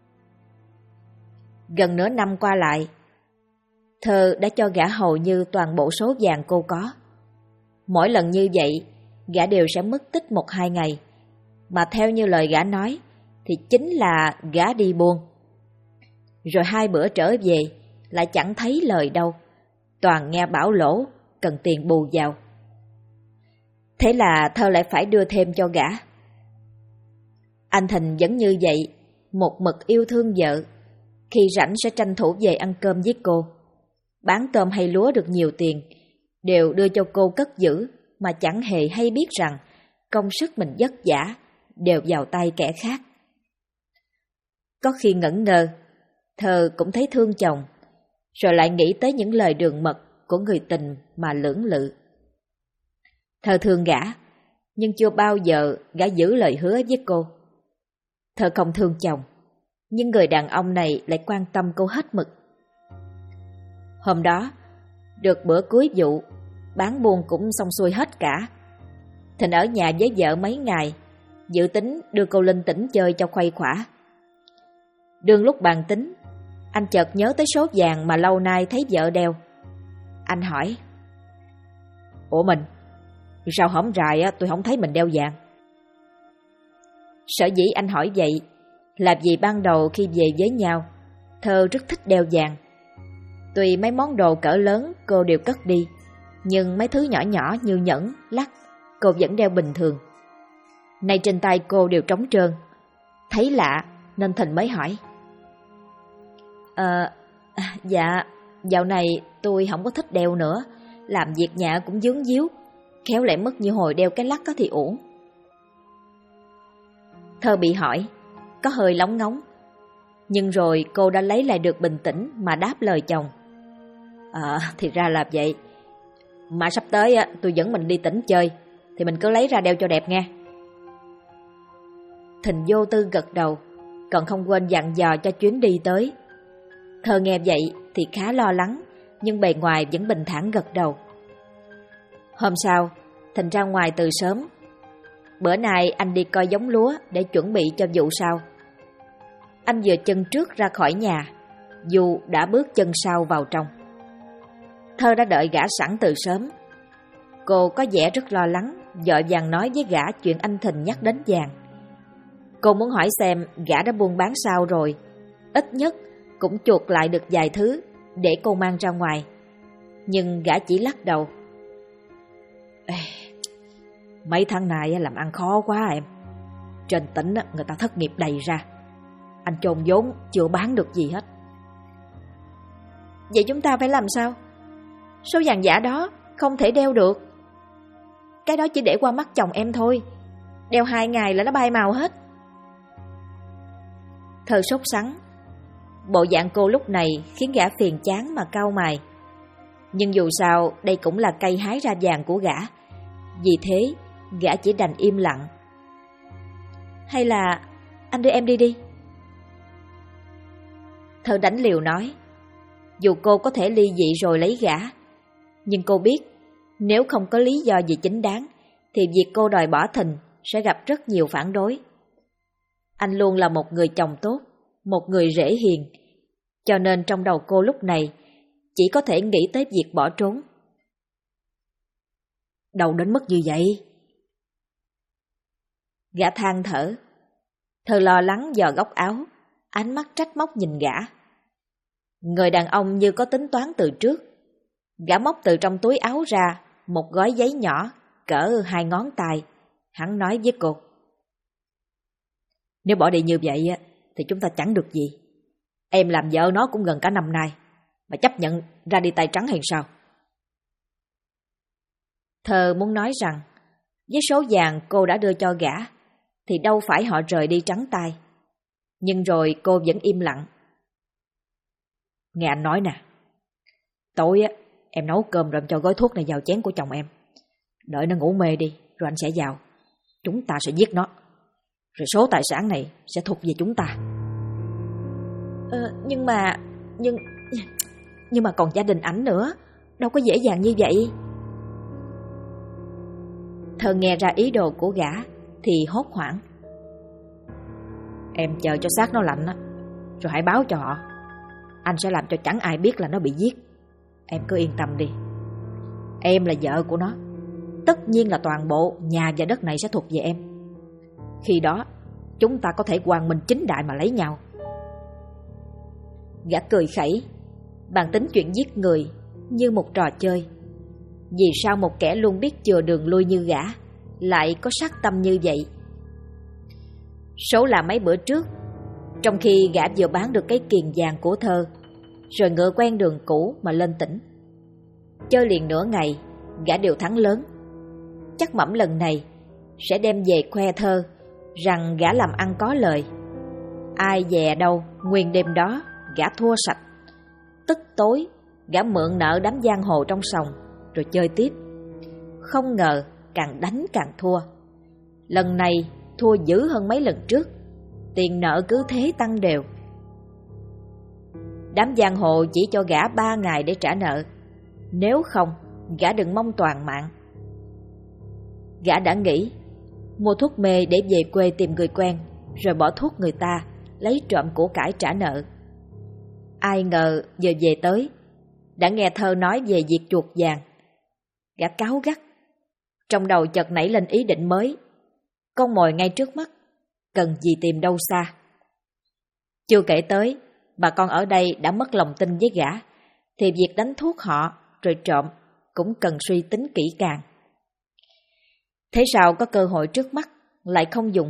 Gần nửa năm qua lại, Thơ đã cho gã hầu như toàn bộ số vàng cô có. Mỗi lần như vậy, gã đều sẽ mất tích 1-2 ngày, mà theo như lời gã nói thì chính là gã đi buôn. Rồi 2 bữa trở về lại chẳng thấy lời đâu, toàn nghe bảo lỗ cần tiền bù vào. Thế là Thơ lại phải đưa thêm cho gã. Anh Thịnh vẫn như vậy, một mực yêu thương vợ. Khi rảnh sẽ tranh thủ về ăn cơm với cô. Bán tôm hay lúa được nhiều tiền, đều đưa cho cô cất giữ, mà chẳng hề hay biết rằng công sức mình vất vả đều vào tay kẻ khác. Có khi ngẩn ngơ, Thơ cũng thấy thương chồng, rồi lại nghĩ tới những lời đường mật của người tình mà lưỡng lự. Thơ thương gã, nhưng chưa bao giờ gã giữ lời hứa với cô. Thơ không thương chồng, nhưng người đàn ông này lại quan tâm cô hết mực. Hôm đó, được bữa cưới vụ, bán buôn cũng xong xuôi hết cả. Thịnh ở nhà với vợ mấy ngày, dự tính đưa cô lên tỉnh chơi cho khuây khỏa. Đương lúc bàn tính, anh chợt nhớ tới số vàng mà lâu nay thấy vợ đeo. Anh hỏi: Ủa mình, sao hổm rày tôi không thấy mình đeo vàng? Sở dĩ anh hỏi vậy là vì ban đầu khi về với nhau, Thơ rất thích đeo vàng. Tuy mấy món đồ cỡ lớn cô đều cất đi, nhưng mấy thứ nhỏ nhỏ như nhẫn, lắc cô vẫn đeo bình thường. Nay trên tay cô đều trống trơn. Thấy lạ nên Thịnh mới hỏi: Dạ, dạo này tôi không có thích đeo nữa, làm việc nhà cũng vướng víu, khéo lại mất như hồi đeo cái lắc có thì uổng. Thơ bị hỏi, có hơi lóng ngóng, nhưng rồi cô đã lấy lại được bình tĩnh mà đáp lời chồng: Thì ra là vậy, mà sắp tới tôi dẫn mình đi tỉnh chơi, thì mình cứ lấy ra đeo cho đẹp nghe. Thịnh vô tư gật đầu, còn không quên dặn dò cho chuyến đi tới. Thơ nghe vậy thì khá lo lắng, nhưng bề ngoài vẫn bình thản gật đầu. Hôm sau, Thịnh ra ngoài từ sớm. Bữa nay anh đi coi giống lúa để chuẩn bị cho vụ sau. Anh vừa chân trước ra khỏi nhà, Du đã bước chân sau vào trong. Thơ đã đợi gã sẵn từ sớm. Cô có vẻ rất lo lắng, vội vàng nói với gã chuyện anh Thịnh nhắc đến vàng. Cô muốn hỏi xem gã đã buôn bán sao rồi, ít nhất cũng chuộc lại được vài thứ để cô mang ra ngoài. Nhưng gã chỉ lắc đầu: Mấy tháng này làm ăn khó quá em. Trên tỉnh người ta thất nghiệp đầy ra, anh chôn vốn chưa bán được gì hết. Vậy chúng ta phải làm sao? Số vàng giả đó không thể đeo được. Cái đó chỉ để qua mắt chồng em thôi, đeo 2 ngày là nó bay màu hết. Thơ sốt sắng. Bộ dạng cô lúc này khiến gã phiền chán mà cau mày. Nhưng dù sao đây cũng là cây hái ra vàng của gã, vì thế gã chỉ đành im lặng. Hay là anh đưa em đi đi. Thơ đánh liều nói, dù cô có thể ly dị rồi lấy gã, nhưng cô biết nếu không có lý do gì chính đáng thì việc cô đòi bỏ Thình sẽ gặp rất nhiều phản đối. Anh luôn là một người chồng tốt, một người rể hiền, cho nên trong đầu cô lúc này chỉ có thể nghĩ tới việc bỏ trốn. Đâu đến mức như vậy? Gã than thở. Thơ lo lắng dò góc áo, ánh mắt trách móc nhìn gã. Người đàn ông như có tính toán từ trước. Gã móc từ trong túi áo ra một gói giấy nhỏ cỡ 2 ngón tay. Hắn nói với cô, nếu bỏ đi như vậy thì chúng ta chẳng được gì. Em làm vợ nó cũng gần cả năm nay, mà chấp nhận ra đi tay trắng hay sao? Thơ muốn nói rằng với số vàng cô đã đưa cho gã thì đâu phải họ rời đi trắng tay. Nhưng rồi cô vẫn im lặng. Nghe anh nói nè, tối em nấu cơm rồi em cho gói thuốc này vào chén của chồng em. Đợi nó ngủ mê đi rồi anh sẽ vào. Chúng ta sẽ giết nó, rồi số tài sản này sẽ thuộc về chúng ta. Nhưng mà còn gia đình ảnh nữa, đâu có dễ dàng như vậy. Thơ nghe ra ý đồ của gã thì hốt hoảng. Em chờ cho xác nó lạnh rồi hãy báo cho họ. Anh sẽ làm cho chẳng ai biết là nó bị giết. Em cứ yên tâm đi. Em là vợ của nó, tất nhiên là toàn bộ nhà và đất này sẽ thuộc về em. Khi đó chúng ta có thể quang minh chính đại mà lấy nhau. Gã cười khẩy. Bạn tính chuyện giết người như một trò chơi. Vì sao một kẻ luôn biết chừa đường lui như gã lại có sát tâm như vậy? Số là mấy bữa trước, trong khi gã vừa bán được cái kiềng vàng của Thơ, rồi ngựa quen đường cũ mà lên tỉnh. Chơi liền nửa ngày, gã đều thắng lớn. Chắc mẩm lần này sẽ đem về khoe Thơ rằng gã làm ăn có lời. Ai dè đâu, nguyên đêm đó gã thua sạch. Tức tối, gã mượn nợ đám giang hồ trong sòng rồi chơi tiếp. Không ngờ càng đánh càng thua. Lần này thua dữ hơn mấy lần trước. Tiền nợ cứ thế tăng đều. Đám giang hồ chỉ cho gã 3 ngày để trả nợ. Nếu không, gã đừng mong toàn mạng. Gã đã nghĩ mua thuốc mê để về quê tìm người quen, rồi bỏ thuốc người ta, lấy trộm của cải trả nợ. Ai ngờ giờ về tới, đã nghe Thơ nói về việc chuột vàng. Gã cáu gắt. Trong đầu chợt nảy lên ý định mới. Con mồi ngay trước mắt, cần gì tìm đâu xa. Chưa kể tới, bà con ở đây đã mất lòng tin với gã, thì việc đánh thuốc họ rồi trộm cũng cần suy tính kỹ càng. Thế sao có cơ hội trước mắt lại không dùng?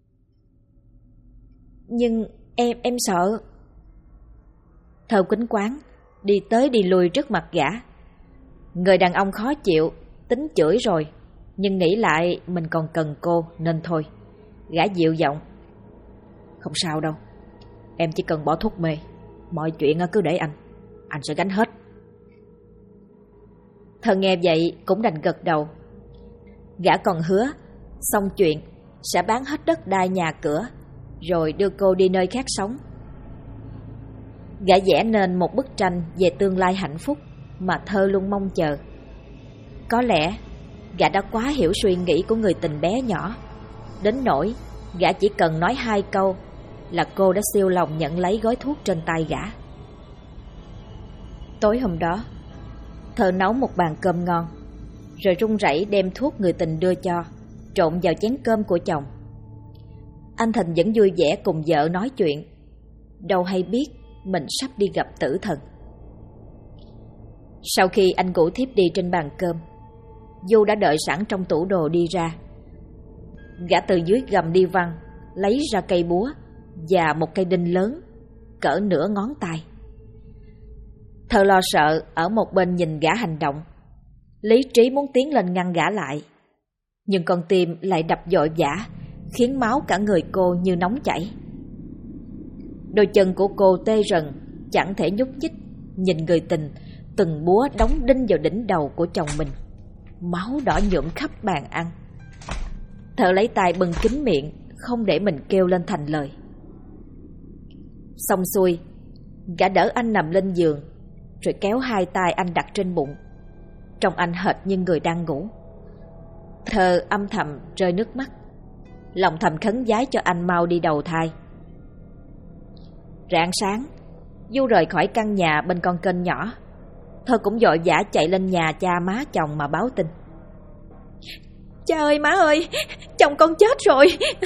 Nhưng em sợ. Thơ quýnh quáng, đi tới đi lui trước mặt gã. Người đàn ông khó chịu, tính chửi rồi, nhưng nghĩ lại mình còn cần cô nên thôi. Gã dịu giọng. Không sao đâu, em chỉ cần bỏ thuốc mê, mọi chuyện cứ để anh sẽ gánh hết. Thơ nghe vậy cũng đành gật đầu. Gã còn hứa xong chuyện sẽ bán hết đất đai nhà cửa, rồi đưa cô đi nơi khác sống. Gã vẽ nên một bức tranh về tương lai hạnh phúc mà Thơ luôn mong chờ. Có lẽ gã đã quá hiểu suy nghĩ của người tình bé nhỏ, đến nỗi gã chỉ cần nói 2 câu là cô đã siêu lòng nhận lấy gói thuốc trên tay gã. Tối hôm đó, Thơ nấu một bàn cơm ngon, rồi run rẩy đem thuốc người tình đưa cho, trộn vào chén cơm của chồng. Anh Thình vẫn vui vẻ cùng vợ nói chuyện, đâu hay biết mình sắp đi gặp tử thần. Sau khi anh ngủ thiếp đi trên bàn cơm, Du đã đợi sẵn trong tủ đồ đi ra. Gã từ dưới gầm đi văng lấy ra cây búa và một cây đinh lớn cỡ nửa ngón tay. Thơ lo sợ ở một bên nhìn gã hành động, lý trí muốn tiến lên ngăn gã lại, nhưng con tim lại đập vội vã, khiến máu cả người cô như nóng chảy. Đôi chân của cô tê rần, chẳng thể nhúc nhích, nhìn người tình từng búa đóng đinh vào đỉnh đầu của chồng mình. Máu đỏ nhuộm khắp bàn ăn. Thơ lấy tay bưng kín miệng, không để mình kêu lên thành lời. Xong xuôi, gã đỡ anh nằm lên giường, rồi kéo hai tay anh đặt trên bụng. Trông anh hệt như người đang ngủ. Thơ âm thầm rơi nước mắt, lòng thầm khấn vái cho anh mau đi đầu thai. Rạng sáng, Du rời khỏi căn nhà bên con kênh nhỏ. Thơ cũng vội vã chạy lên nhà cha má chồng mà báo tin. Cha ơi, má ơi, chồng con chết rồi.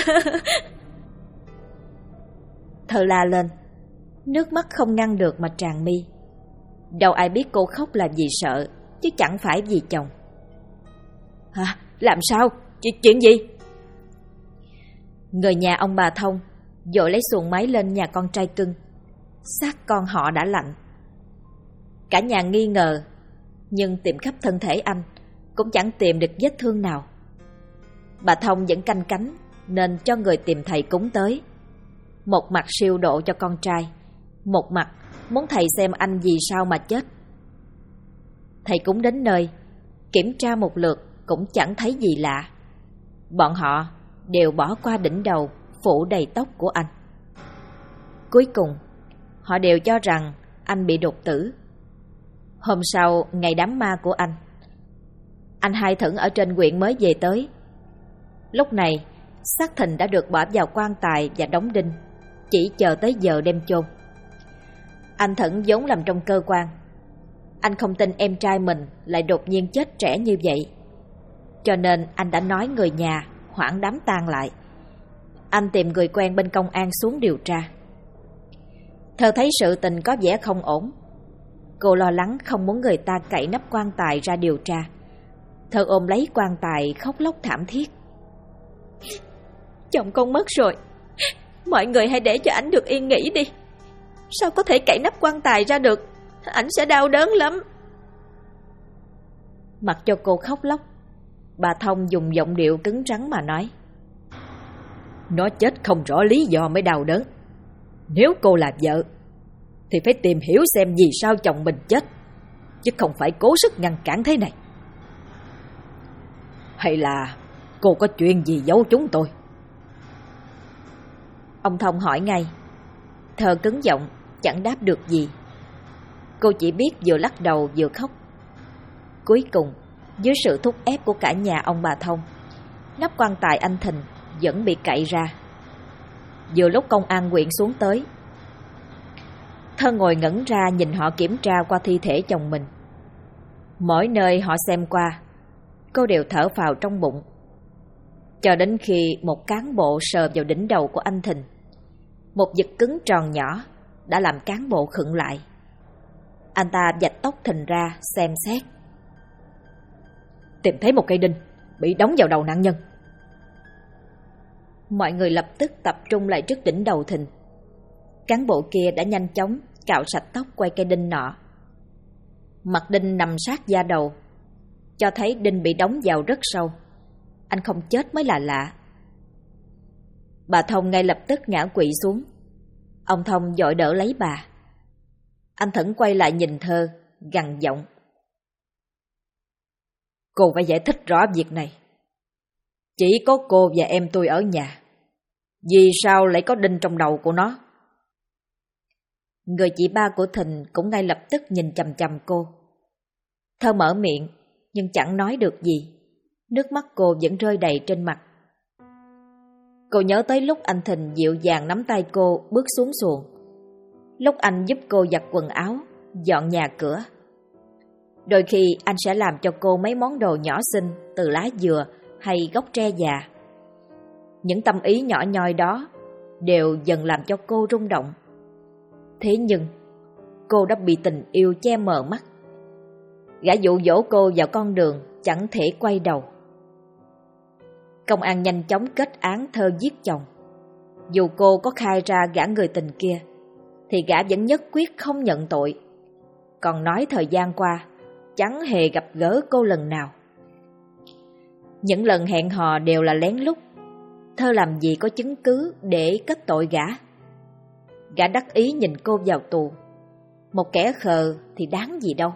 Thơ la lên, nước mắt không ngăn được mà tràn mi. Đâu ai biết cô khóc là vì sợ, chứ chẳng phải vì chồng. Hả? Làm sao? Chuyện gì? Người nhà ông bà Thông vội lấy xuồng máy lên nhà con trai cưng. Xác con họ đã lạnh. Cả nhà nghi ngờ, nhưng tìm khắp thân thể anh cũng chẳng tìm được vết thương nào. Bà Thông vẫn canh cánh nên cho người tìm thầy cúng tới. Một mặt siêu độ cho con trai, một mặt muốn thầy xem anh vì sao mà chết. Thầy cúng đến nơi, kiểm tra một lượt cũng chẳng thấy gì lạ. Bọn họ đều bỏ qua đỉnh đầu phủ đầy tóc của anh. Cuối cùng, họ đều cho rằng anh bị đột tử. Hôm sau, ngày đám ma của anh Hai Thửng ở trên huyện mới về tới. Lúc này, xác thịnh đã được bỏ vào quan tài và đóng đinh, chỉ chờ tới giờ đem chôn. Anh Thửng vốn làm trong cơ quan. Anh không tin em trai mình lại đột nhiên chết trẻ như vậy, cho nên anh đã nói người nhà hoãn đám tang lại. Anh tìm người quen bên công an xuống điều tra. Thơ thấy sự tình có vẻ không ổn. Cô lo lắng không muốn người ta cậy nắp quan tài ra điều tra. Thơ ôm lấy quan tài khóc lóc thảm thiết. Chồng con mất rồi, mọi người hãy để cho ảnh được yên nghỉ đi. Sao có thể cậy nắp quan tài ra được? Ảnh sẽ đau đớn lắm. Mặc cho cô khóc lóc, bà Thông dùng giọng điệu cứng rắn mà nói. Nó chết không rõ lý do mới đau đớn. Nếu cô là vợ thì phải tìm hiểu xem vì sao chồng mình chết, chứ không phải cố sức ngăn cản thế này. Hay là cô có chuyện gì giấu chúng tôi? Ông Thông hỏi ngay. Thơ cứng giọng chẳng đáp được gì. Cô chỉ biết vừa lắc đầu vừa khóc. Cuối cùng, dưới sự thúc ép của cả nhà ông bà Thông, nắp quan tài anh Thìn vẫn bị cậy ra. Vừa lúc công an huyện xuống tới, Thơ ngồi ngẩn ra nhìn họ kiểm tra qua thi thể chồng mình. Mỗi nơi họ xem qua, cô đều thở phào trong bụng. Cho đến khi một cán bộ sờ vào đỉnh đầu của anh Thìn, một vật cứng tròn nhỏ đã làm cán bộ khựng lại. Anh ta vạch tóc Thìn ra xem xét. Tìm thấy một cây đinh bị đóng vào đầu nạn nhân. Mọi người lập tức tập trung lại trước đỉnh đầu Thìn. Cán bộ kia đã nhanh chóng cạo sạch tóc quay cây đinh nọ. Mặt đinh nằm sát da đầu, cho thấy đinh bị đóng vào rất sâu. Anh không chết mới là lạ. Bà Thông ngay lập tức ngã quỵ xuống. Ông Thông vội đỡ lấy bà. Anh Thửng quay lại nhìn Thơ, gằn giọng. Cô phải giải thích rõ việc này. Chỉ có cô và em tôi ở nhà, vì sao lại có đinh trong đầu của nó? Người chị ba của Thìn cũng ngay lập tức nhìn chằm chằm cô. Thơ mở miệng nhưng chẳng nói được gì. Nước mắt cô vẫn rơi đầy trên mặt. Cô nhớ tới lúc anh Thìn dịu dàng nắm tay cô bước xuống xuồng, lúc anh giúp cô giặt quần áo, dọn nhà cửa. Đôi khi anh sẽ làm cho cô mấy món đồ nhỏ xinh từ lá dừa hay gốc tre già. Những tâm ý nhỏ nhoi đó đều dần làm cho cô rung động. Thế nhưng cô đã bị tình yêu che mờ mắt. Gã dụ dỗ cô vào con đường chẳng thể quay đầu. Công an nhanh chóng kết án Thơ giết chồng. Dù cô có khai ra gã người tình kia, thì gã vẫn nhất quyết không nhận tội. Còn nói thời gian qua chẳng hề gặp gỡ cô lần nào. Những lần hẹn hò đều là lén lút. Thơ làm gì có chứng cứ để kết tội gã. Gã đắc ý nhìn cô vào tù. Một kẻ khờ thì đáng gì đâu.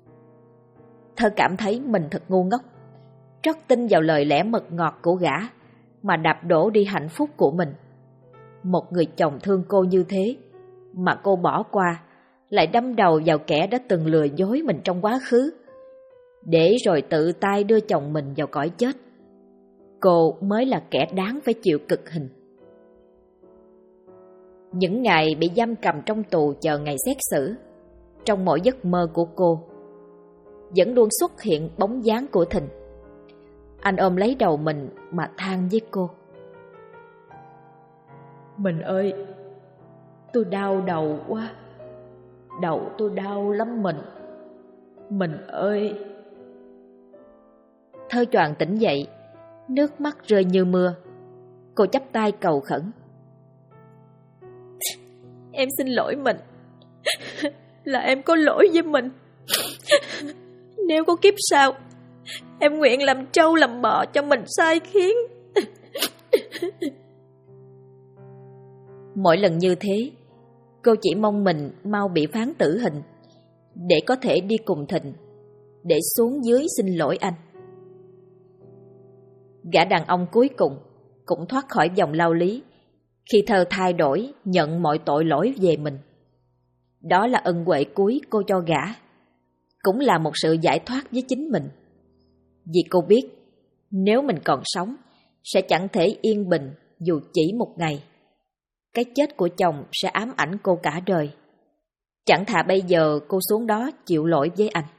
Thơ cảm thấy mình thật ngu ngốc, rất tin vào lời lẽ mật ngọt của gã mà đạp đổ đi hạnh phúc của mình. Một người chồng thương cô như thế mà cô bỏ qua, lại đâm đầu vào kẻ đã từng lừa dối mình trong quá khứ, để rồi tự tay đưa chồng mình vào cõi chết. Cô mới là kẻ đáng phải chịu cực hình. Những ngày bị giam cầm trong tù chờ ngày xét xử, trong mỗi giấc mơ của cô vẫn luôn xuất hiện bóng dáng của Thịnh. Anh ôm lấy đầu mình mà than với cô: "Mình ơi, tôi đau đầu quá. Đầu tôi đau lắm mình. Mình ơi." Thơ choàng tỉnh dậy, nước mắt rơi như mưa. Cô chắp tay cầu khẩn: "Em xin lỗi mình. Là em có lỗi với mình. Nếu có kiếp sau, em nguyện làm trâu làm bò cho mình sai khiến." Mỗi lần như thế, cô chỉ mong mình mau bị phán tử hình, để có thể đi cùng Thịnh, để xuống dưới xin lỗi anh. Gã đàn ông cuối cùng cũng thoát khỏi vòng lao lý khi Thơ thay đổi, nhận mọi tội lỗi về mình. Đó là ân huệ cuối cô cho gã, cũng là một sự giải thoát với chính mình. Vì cô biết, nếu mình còn sống, sẽ chẳng thể yên bình dù chỉ một ngày. Cái chết của chồng sẽ ám ảnh cô cả đời. Chẳng thà bây giờ cô xuống đó chịu lỗi với anh.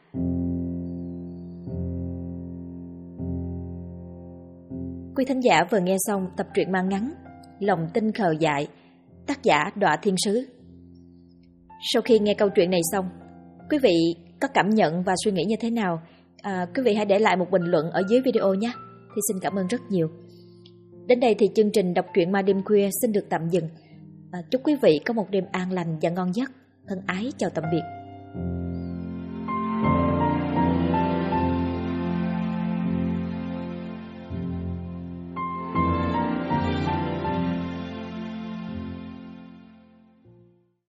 Quý thính giả vừa nghe xong tập truyện mang ngắn Lòng Tinh Khờ Dại, tác giả Đọa Thiên Sứ. Sau khi nghe câu chuyện này xong, quý vị có cảm nhận và suy nghĩ như thế nào? Quý vị hãy để lại một bình luận ở dưới video nhé. Thì xin cảm ơn rất nhiều. Đến đây thì chương trình đọc truyện ma đêm khuya xin được tạm dừng. Chúc quý vị có một đêm an lành và ngon giấc. Thân ái chào tạm biệt.